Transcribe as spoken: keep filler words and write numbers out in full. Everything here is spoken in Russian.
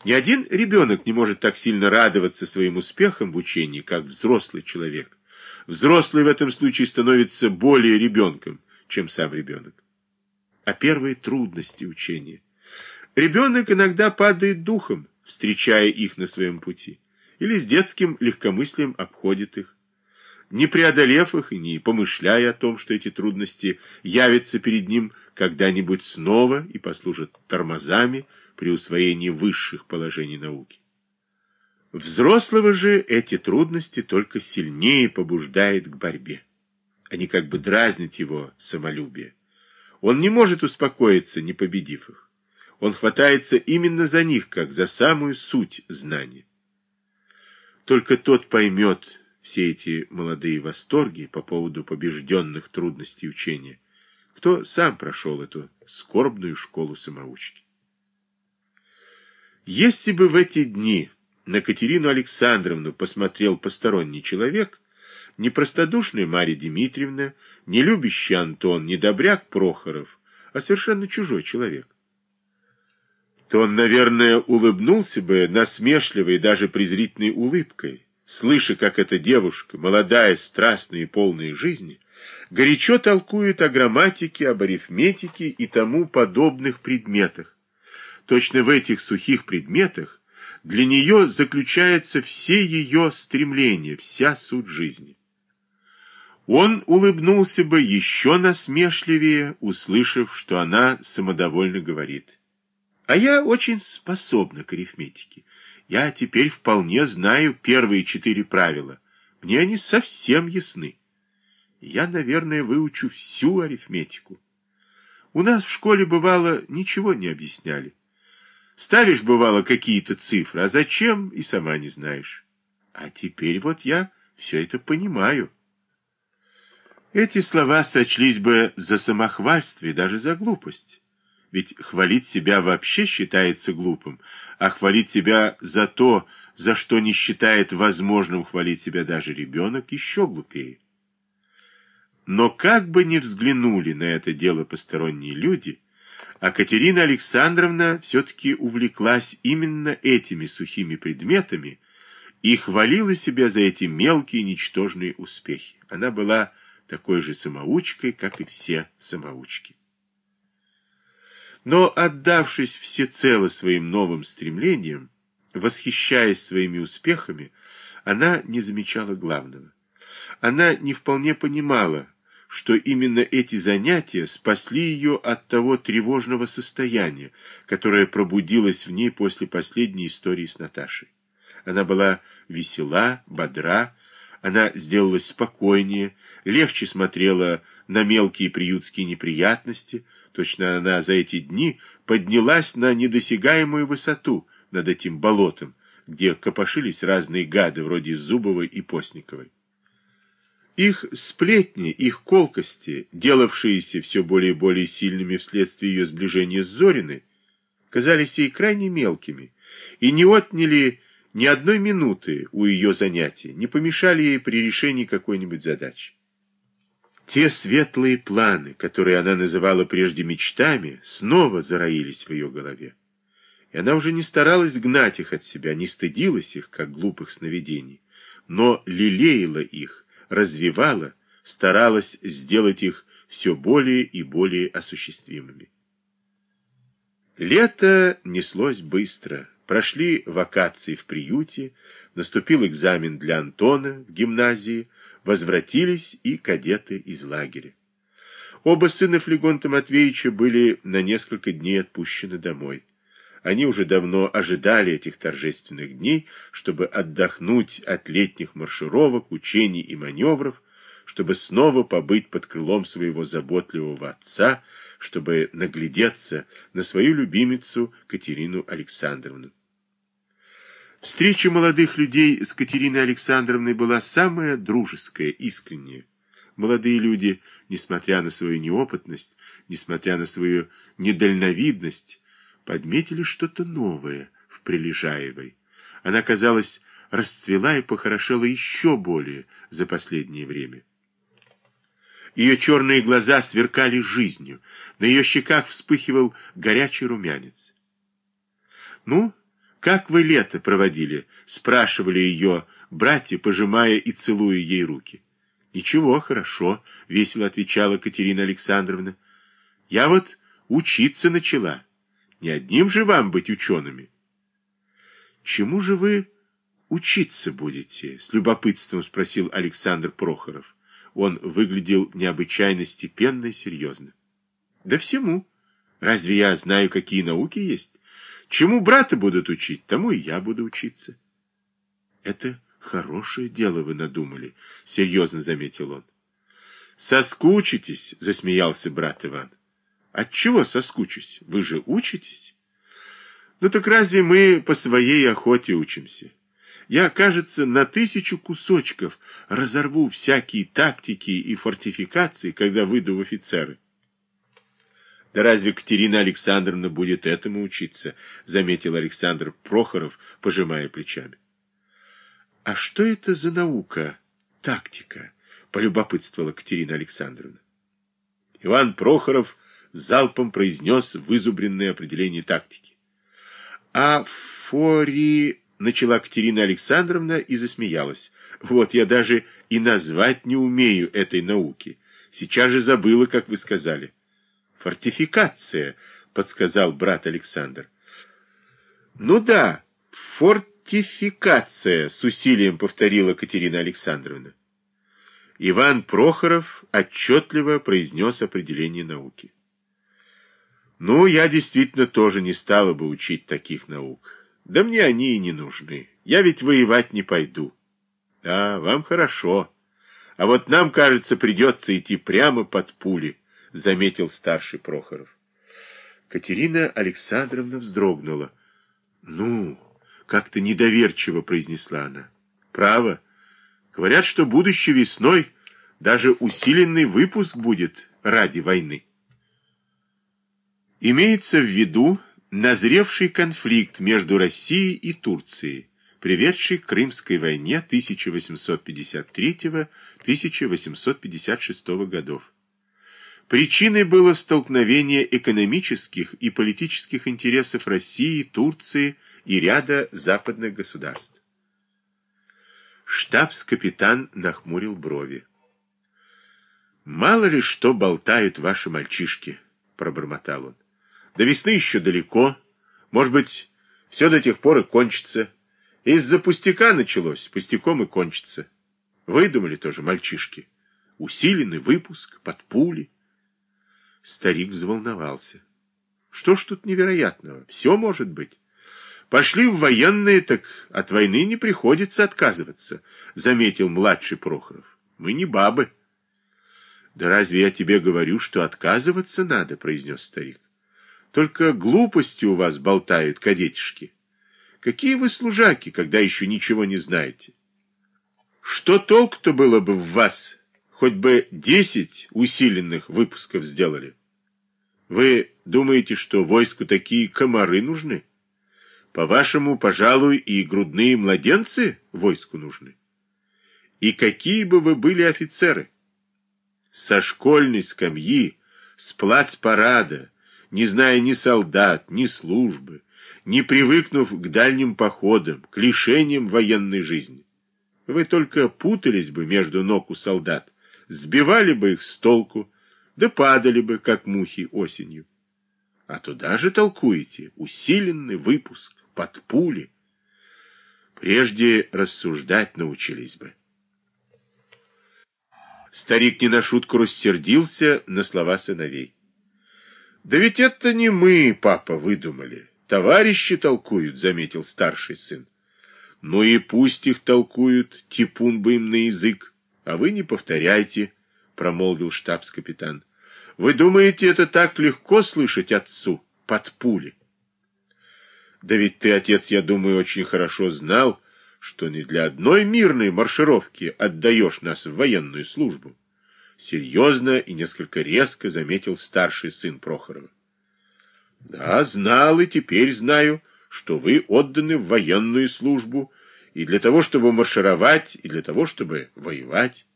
Ни один ребенок не может так сильно радоваться своим успехам в учении, как взрослый человек. Взрослый в этом случае становится более ребенком, чем сам ребенок. А первые трудности учения. Ребенок иногда падает духом, встречая их на своем пути, или с детским легкомыслием обходит их. Не преодолев их и не помышляя о том, что эти трудности явятся перед ним когда-нибудь снова и послужат тормозами при усвоении высших положений науки. Взрослого же эти трудности только сильнее побуждают к борьбе. Они как бы дразнят его самолюбие. Он не может успокоиться, не победив их. Он хватается именно за них, как за самую суть знания. Только тот поймет все эти молодые восторги по поводу побежденных трудностей учения, кто сам прошел эту скорбную школу самоучки. Если бы в эти дни на Катерину Александровну посмотрел посторонний человек, не простодушная Марья Дмитриевна, не любящий Антон, не добряк Прохоров, а совершенно чужой человек, то он, наверное, улыбнулся бы насмешливой и даже презрительной улыбкой, слыша, как эта девушка, молодая, страстная и полная жизни, горячо толкует о грамматике, об арифметике и тому подобных предметах. Точно в этих сухих предметах для нее заключаются все ее стремления, вся суть жизни. Он улыбнулся бы еще насмешливее, услышав, что она самодовольно говорит: «А я очень способна к арифметике. Я теперь вполне знаю первые четыре правила. Мне они совсем ясны. Я, наверное, выучу всю арифметику. У нас в школе, бывало, ничего не объясняли. Ставишь, бывало, какие-то цифры, а зачем, и сама не знаешь. А теперь вот я все это понимаю». Эти слова сочлись бы за самохвальство и даже за глупость. Ведь хвалить себя вообще считается глупым, а хвалить себя за то, за что не считает возможным хвалить себя даже ребенок, еще глупее. Но как бы ни взглянули на это дело посторонние люди, а Катерина Александровна все-таки увлеклась именно этими сухими предметами и хвалила себя за эти мелкие ничтожные успехи. Она была такой же самоучкой, как и все самоучки. Но, отдавшись всецело своим новым стремлениям, восхищаясь своими успехами, она не замечала главного. Она не вполне понимала, что именно эти занятия спасли ее от того тревожного состояния, которое пробудилось в ней после последней истории с Наташей. Она была весела, бодра, она сделалась спокойнее, легче смотрела на мелкие приютские неприятности. Точно она за эти дни поднялась на недосягаемую высоту над этим болотом, где копошились разные гады вроде Зубовой и Постниковой. Их сплетни, их колкости, делавшиеся все более и более сильными вследствие ее сближения с Зориной, казались ей крайне мелкими и не отняли ни одной минуты у ее занятий, не помешали ей при решении какой-нибудь задачи. Те светлые планы, которые она называла прежде мечтами, снова зароились в ее голове. И она уже не старалась гнать их от себя, не стыдилась их, как глупых сновидений, но лелеяла их, развивала, старалась сделать их все более и более осуществимыми. Лето неслось быстро. Прошли вакации в приюте, наступил экзамен для Антона в гимназии, возвратились и кадеты из лагеря. Оба сына Флегонта Матвеевича были на несколько дней отпущены домой. Они уже давно ожидали этих торжественных дней, чтобы отдохнуть от летних маршировок, учений и маневров, чтобы снова побыть под крылом своего заботливого отца, чтобы наглядеться на свою любимицу Катерину Александровну. Встреча молодых людей с Катериной Александровной была самая дружеская, искренняя. Молодые люди, несмотря на свою неопытность, несмотря на свою недальновидность, подметили что-то новое в Прилежаевой. Она, казалось, расцвела и похорошела еще более за последнее время. Ее черные глаза сверкали жизнью, на ее щеках вспыхивал горячий румянец. «Ну, «Как вы лето проводили?» — спрашивали ее братья, пожимая и целуя ей руки. «Ничего, хорошо», — весело отвечала Катерина Александровна. «Я вот учиться начала. Не одним же вам быть учеными». «Чему же вы учиться будете?» — с любопытством спросил Александр Прохоров. Он выглядел необычайно степенно и серьезно. «Да всему. Разве я знаю, какие науки есть? Чему брата будут учить, тому и я буду учиться». «Это хорошее дело вы надумали», — серьезно заметил он. «Соскучитесь», — засмеялся брат Иван. «Отчего соскучусь? Вы же учитесь». «Ну так разве мы по своей охоте учимся? Я, кажется, на тысячу кусочков разорву всякие тактики и фортификации, когда выйду в офицеры». «Да разве Катерина Александровна будет этому учиться?» — заметил Александр Прохоров, пожимая плечами. «А что это за наука, тактика?» — полюбопытствовала Катерина Александровна. Иван Прохоров залпом произнес вызубренное определение тактики. «А фори...» — начала Катерина Александровна и засмеялась. «Вот я даже и назвать не умею этой науки. Сейчас же забыла, как вы сказали». «Фортификация», — подсказал брат Александр. «Ну да, фортификация», — с усилием повторила Катерина Александровна. Иван Прохоров отчетливо произнес определение науки. «Ну, я действительно тоже не стала бы учить таких наук. Да мне они и не нужны. Я ведь воевать не пойду». «Да, вам хорошо. А вот нам, кажется, придется идти прямо под пули», — заметил старший Прохоров. Катерина Александровна вздрогнула. «Ну, как-то недоверчиво», — произнесла она. «Право. Говорят, что будущей весной даже усиленный выпуск будет ради войны». Имеется в виду назревший конфликт между Россией и Турцией, приведший к Крымской войне тысяча восемьсот пятьдесят третьего — тысяча восемьсот пятьдесят шестого годов. Причиной было столкновение экономических и политических интересов России, Турции и ряда западных государств. Штабс-капитан нахмурил брови. «Мало ли что болтают ваши мальчишки», — пробормотал он. «До весны еще далеко. Может быть, все до тех пор и кончится. Из-за пустяка началось, пустяком и кончится. Выдумали тоже мальчишки. Усиленный выпуск, под пули». Старик взволновался. «Что ж тут невероятного? Все может быть. Пошли в военные, так от войны не приходится отказываться», — заметил младший Прохоров. «Мы не бабы». «Да разве я тебе говорю, что отказываться надо?» — произнес старик. «Только глупости у вас болтают, кадетишки. Какие вы служаки, когда еще ничего не знаете? Что толку-то было бы в вас, хоть бы десять усиленных выпусков сделали? Вы думаете, что войску такие комары нужны? По-вашему, пожалуй, и грудные младенцы войску нужны? И какие бы вы были офицеры? Со школьной скамьи, с плацпарада, не зная ни солдат, ни службы, не привыкнув к дальним походам, к лишениям военной жизни. Вы только путались бы между ног у солдат, сбивали бы их с толку, да падали бы, как мухи, осенью. А туда же толкуете усиленный выпуск, под пули. Прежде рассуждать научились бы». Старик не на шутку рассердился на слова сыновей. «Да ведь это не мы, папа, выдумали. Товарищи толкуют», — заметил старший сын. «Ну и пусть их толкуют, типун бы им на язык. А вы не повторяйте», — промолвил штабс-капитан. «Вы думаете, это так легко слышать отцу под пули?» «Да ведь ты, отец, я думаю, очень хорошо знал, что не для одной мирной маршировки отдаешь нас в военную службу», — серьезно и несколько резко заметил старший сын Прохорова. «Да, знал и теперь знаю, что вы отданы в военную службу и для того, чтобы маршировать, и для того, чтобы воевать.